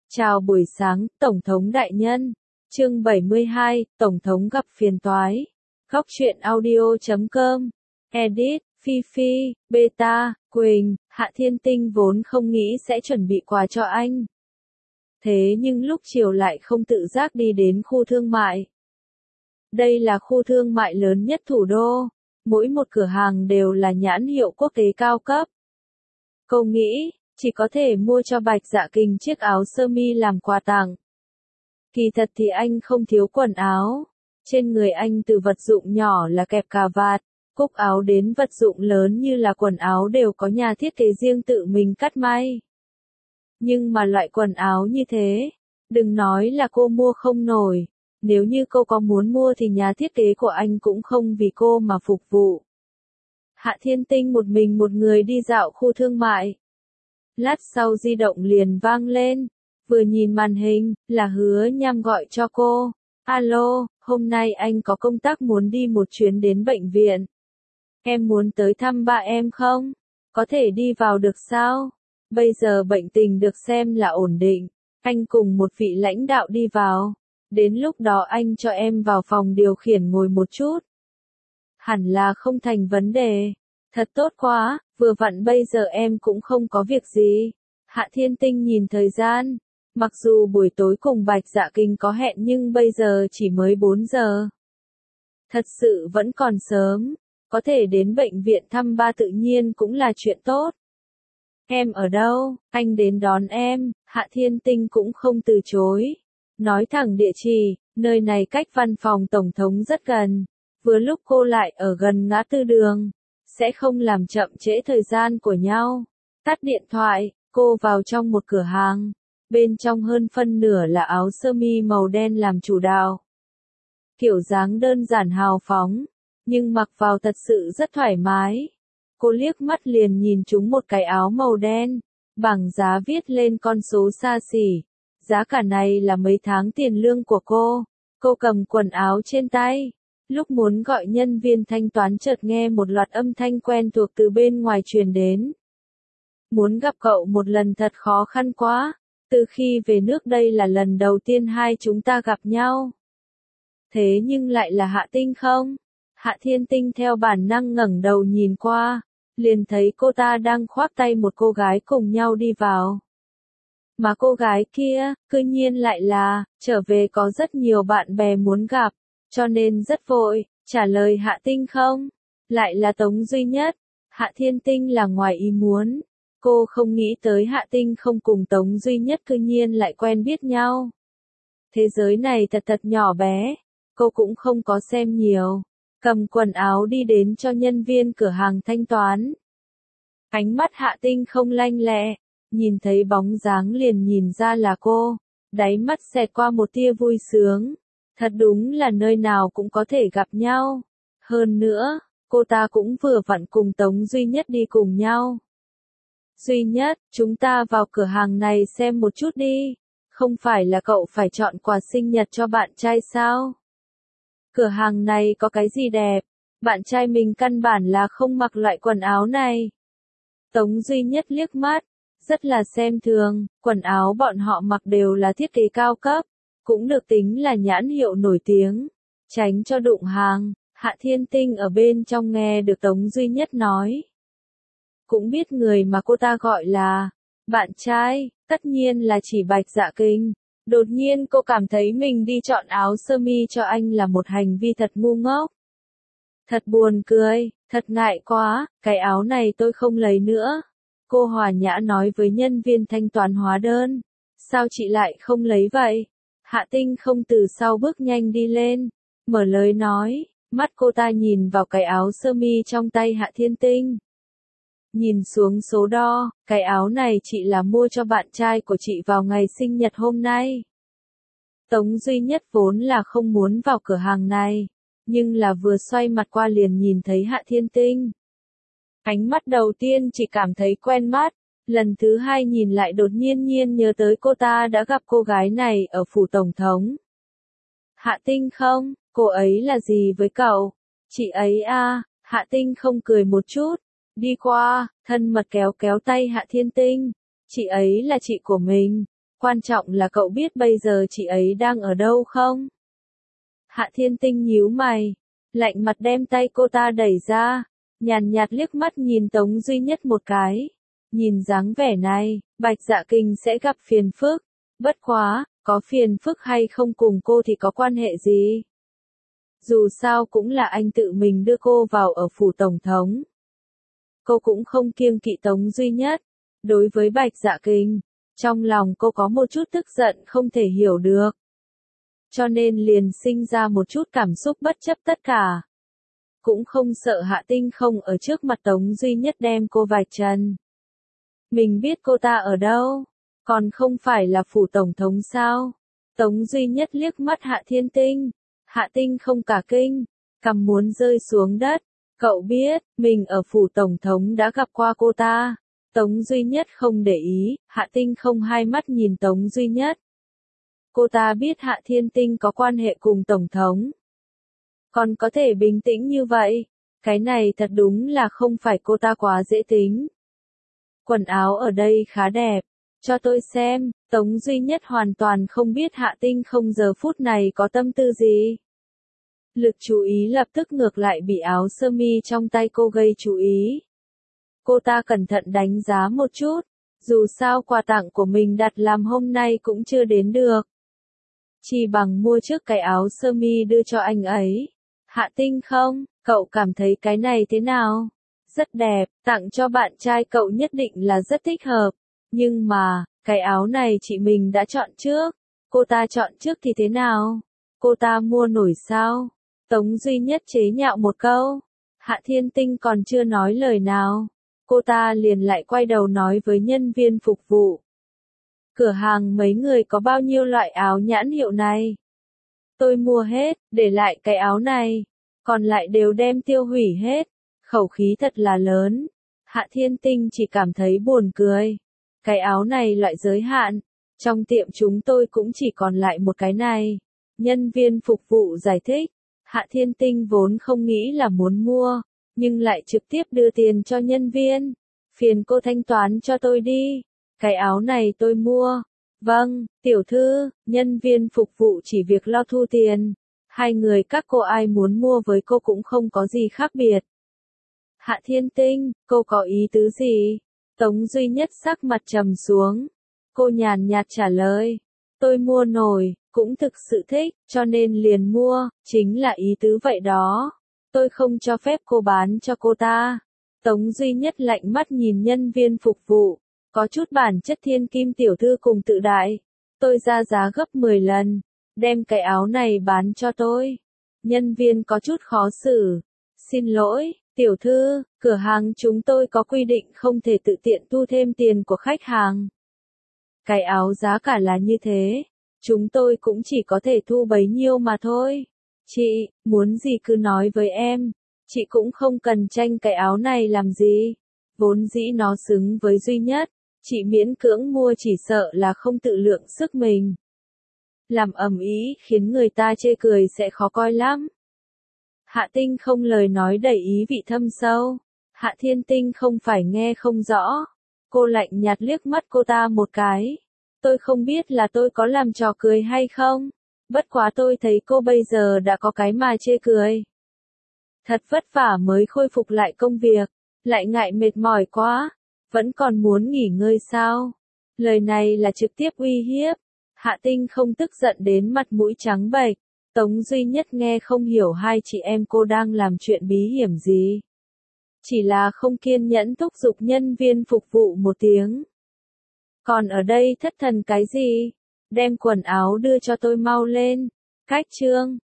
Chào buổi sáng, Tổng thống đại nhân. Chương 72, Tổng thống gặp phiền toái. Góc truyện audio.com. Edit, Phi Phi, Beta, Quỳnh, Hạ Thiên Tinh vốn không nghĩ sẽ chuẩn bị quà cho anh. Thế nhưng lúc chiều lại không tự giác đi đến khu thương mại. Đây là khu thương mại lớn nhất thủ đô. Mỗi một cửa hàng đều là nhãn hiệu quốc tế cao cấp. Cô nghĩ, chỉ có thể mua cho Bạch Dạ Kình chiếc áo sơ mi làm quà tặng. Kỳ thật thì anh không thiếu quần áo. Trên người anh từ vật dụng nhỏ là kẹp cà vạt, cúc áo đến vật dụng lớn như là quần áo đều có nhà thiết kế riêng tự mình cắt may. Nhưng mà loại quần áo như thế, đừng nói là cô mua không nổi. Nếu như cô có muốn mua thì nhà thiết kế của anh cũng không vì cô mà phục vụ. Hạ Thiên Tinh một mình một người đi dạo khu thương mại. Lát sau di động liền vang lên, vừa nhìn màn hình, là Hứa Nham gọi cho cô. Alo, hôm nay anh có công tác muốn đi một chuyến đến bệnh viện. Em muốn tới thăm ba em không? Có thể đi vào được sao? Bây giờ bệnh tình được xem là ổn định, anh cùng một vị lãnh đạo đi vào. Đến lúc đó anh cho em vào phòng điều khiển ngồi một chút. Hẳn là không thành vấn đề. Thật tốt quá, vừa vặn bây giờ em cũng không có việc gì. Hạ Thiên Tinh nhìn thời gian. Mặc dù buổi tối cùng Bạch Dạ Kình có hẹn nhưng bây giờ chỉ mới 4 giờ. Thật sự vẫn còn sớm. Có thể đến bệnh viện thăm ba tự nhiên cũng là chuyện tốt. Em ở đâu? Anh đến đón em. Hạ Thiên Tinh cũng không từ chối. Nói thẳng địa chỉ, nơi này cách văn phòng tổng thống rất gần. Vừa lúc cô lại ở gần ngã tư đường. Sẽ không làm chậm trễ thời gian của nhau. Tắt điện thoại, cô vào trong một cửa hàng. Bên trong hơn phân nửa là áo sơ mi màu đen làm chủ đạo. Kiểu dáng đơn giản hào phóng, nhưng mặc vào thật sự rất thoải mái. Cô liếc mắt liền nhìn trúng một cái áo màu đen, bảng giá viết lên con số xa xỉ. Giá cả này là mấy tháng tiền lương của cô. Cô cầm quần áo trên tay. Lúc muốn gọi nhân viên thanh toán chợt nghe một loạt âm thanh quen thuộc từ bên ngoài truyền đến. Muốn gặp cậu một lần thật khó khăn quá. Từ khi về nước đây là lần đầu tiên hai chúng ta gặp nhau. Thế nhưng lại là Hạ Tinh không? Hạ Thiên Tinh theo bản năng ngẩng đầu nhìn qua, liền thấy cô ta đang khoác tay một cô gái cùng nhau đi vào. Mà cô gái kia, cư nhiên lại là, trở về có rất nhiều bạn bè muốn gặp, cho nên rất vội, trả lời Hạ Tinh không? Lại là Tống Duy Nhất. Hạ Thiên Tinh là ngoài ý muốn. Cô không nghĩ tới Hạ Tinh không cùng Tống Duy Nhất cư nhiên lại quen biết nhau. Thế giới này thật nhỏ bé, cô cũng không có xem nhiều. Cầm quần áo đi đến cho nhân viên cửa hàng thanh toán. Ánh mắt Hạ Tinh không lanh lẹ, nhìn thấy bóng dáng liền nhìn ra là cô. Đáy mắt xẹt qua một tia vui sướng. Thật đúng là nơi nào cũng có thể gặp nhau. Hơn nữa, cô ta cũng vừa vặn cùng Tống Duy Nhất đi cùng nhau. Duy Nhất, chúng ta vào cửa hàng này xem một chút đi. Không phải là cậu phải chọn quà sinh nhật cho bạn trai sao? Cửa hàng này có cái gì đẹp? Bạn trai mình căn bản là không mặc loại quần áo này. Tống Duy Nhất liếc mắt, rất là xem thường, quần áo bọn họ mặc đều là thiết kế cao cấp, cũng được tính là nhãn hiệu nổi tiếng. Tránh cho đụng hàng. Hạ Thiên Tinh ở bên trong nghe được Tống Duy Nhất nói. Cũng biết người mà cô ta gọi là bạn trai, tất nhiên là chỉ Bạch Dạ Kình. Đột nhiên cô cảm thấy mình đi chọn áo sơ mi cho anh là một hành vi thật ngu ngốc. Thật buồn cười, thật ngại quá, cái áo này tôi không lấy nữa. Cô hòa nhã nói với nhân viên thanh toán hóa đơn. Sao chị lại không lấy vậy? Hạ Tinh không từ sau bước nhanh đi lên, mở lời nói, mắt cô ta nhìn vào cái áo sơ mi trong tay Hạ Thiên Tinh. Nhìn xuống số đo, cái áo này chị là mua cho bạn trai của chị vào ngày sinh nhật hôm nay. Tống Duy Nhất vốn là không muốn vào cửa hàng này, nhưng là vừa xoay mặt qua liền nhìn thấy Hạ Thiên Tinh. Ánh mắt đầu tiên chỉ cảm thấy quen mắt, lần thứ hai nhìn lại đột nhiên nhớ tới cô ta đã gặp cô gái này ở phủ tổng thống. Hạ Tinh không, cô ấy là gì với cậu? Chị ấy à, Hạ Tinh không cười một chút. Đi qua, thân mật kéo tay Hạ Thiên Tinh. Chị ấy là chị của mình. Quan trọng là cậu biết bây giờ chị ấy đang ở đâu không? Hạ Thiên Tinh nhíu mày, lạnh mặt đem tay cô ta đẩy ra, nhàn nhạt liếc mắt nhìn Tống Duy Nhất một cái. Nhìn dáng vẻ này, Bạch Dạ Kinh sẽ gặp phiền phức. Bất quá, có phiền phức hay không cùng cô thì có quan hệ gì? Dù sao cũng là anh tự mình đưa cô vào ở phủ tổng thống. Cô cũng không kiêng kỵ Tống Duy Nhất. Đối với Bạch Dạ Kinh, trong lòng cô có một chút tức giận không thể hiểu được. Cho nên liền sinh ra một chút cảm xúc bất chấp tất cả. Cũng không sợ Hạ Tinh không ở trước mặt Tống Duy Nhất đem cô vạch trần. Mình biết cô ta ở đâu, còn không phải là phủ tổng thống sao? Tống Duy Nhất liếc mắt Hạ Thiên Tinh. Hạ Tinh không cả kinh, cằm muốn rơi xuống đất. Cậu biết, mình ở phủ tổng thống đã gặp qua cô ta. Tống Duy Nhất không để ý, Hạ Tinh không hai mắt nhìn Tống Duy Nhất. Cô ta biết Hạ Thiên Tinh có quan hệ cùng tổng thống. Còn có thể bình tĩnh như vậy, cái này thật đúng là không phải cô ta quá dễ tính. Quần áo ở đây khá đẹp, cho tôi xem. Tống Duy Nhất hoàn toàn không biết Hạ Tinh không giờ phút này có tâm tư gì. Lực chú ý lập tức ngược lại bị áo sơ mi trong tay cô gây chú ý. Cô ta cẩn thận đánh giá một chút, dù sao quà tặng của mình đặt làm hôm nay cũng chưa đến được. Chỉ bằng mua trước cái áo sơ mi đưa cho anh ấy. Hạ Tinh không, cậu cảm thấy cái này thế nào? Rất đẹp, tặng cho bạn trai cậu nhất định là rất thích hợp. Nhưng mà, cái áo này chị mình đã chọn trước. Cô ta chọn trước thì thế nào? Cô ta mua nổi sao? Tống Duy Nhất chế nhạo một câu. Hạ Thiên Tinh còn chưa nói lời nào. Cô ta liền lại quay đầu nói với nhân viên phục vụ. Cửa hàng mấy người có bao nhiêu loại áo nhãn hiệu này? Tôi mua hết, để lại cái áo này. Còn lại đều đem tiêu hủy hết. Khẩu khí thật là lớn. Hạ Thiên Tinh chỉ cảm thấy buồn cười. Cái áo này loại giới hạn. Trong tiệm chúng tôi cũng chỉ còn lại một cái này. Nhân viên phục vụ giải thích. Hạ Thiên Tinh vốn không nghĩ là muốn mua, nhưng lại trực tiếp đưa tiền cho nhân viên. Phiền cô thanh toán cho tôi đi. Cái áo này tôi mua. Vâng, tiểu thư, nhân viên phục vụ chỉ việc lo thu tiền. Hai người các cô ai muốn mua với cô cũng không có gì khác biệt. Hạ Thiên Tinh, cô có ý tứ gì? Tống Duy Nhất sắc mặt trầm xuống. Cô nhàn nhạt trả lời. Tôi mua nổi, cũng thực sự thích, cho nên liền mua, chính là ý tứ vậy đó. Tôi không cho phép cô bán cho cô ta. Tống Duy Nhất lạnh mắt nhìn nhân viên phục vụ. Có chút bản chất thiên kim tiểu thư cùng tự đại. Tôi ra giá gấp 10 lần. Đem cái áo này bán cho tôi. Nhân viên có chút khó xử. Xin lỗi, tiểu thư, cửa hàng chúng tôi có quy định không thể tự tiện thu thêm tiền của khách hàng. Cái áo giá cả là như thế. Chúng tôi cũng chỉ có thể thu bấy nhiêu mà thôi. Chị, muốn gì cứ nói với em. Chị cũng không cần tranh cái áo này làm gì. Vốn dĩ nó xứng với Duy Nhất. Chị miễn cưỡng mua chỉ sợ là không tự lượng sức mình. Làm ầm ĩ khiến người ta chê cười sẽ khó coi lắm. Hạ Tinh không lời nói đầy ý vị thâm sâu. Hạ Thiên Tinh không phải nghe không rõ. Cô lạnh nhạt liếc mắt cô ta một cái. Tôi không biết là tôi có làm trò cười hay không. Bất quá tôi thấy cô bây giờ đã có cái mà chê cười. Thật vất vả mới khôi phục lại công việc. Lại ngại mệt mỏi quá. Vẫn còn muốn nghỉ ngơi sao? Lời này là trực tiếp uy hiếp. Hạ Tinh không tức giận đến mặt mũi trắng bệch. Tống Duy Nhất nghe không hiểu hai chị em cô đang làm chuyện bí hiểm gì. Chỉ là không kiên nhẫn thúc giục nhân viên phục vụ một tiếng. Còn ở đây thất thần cái gì? Đem quần áo đưa cho tôi mau lên. Cách chương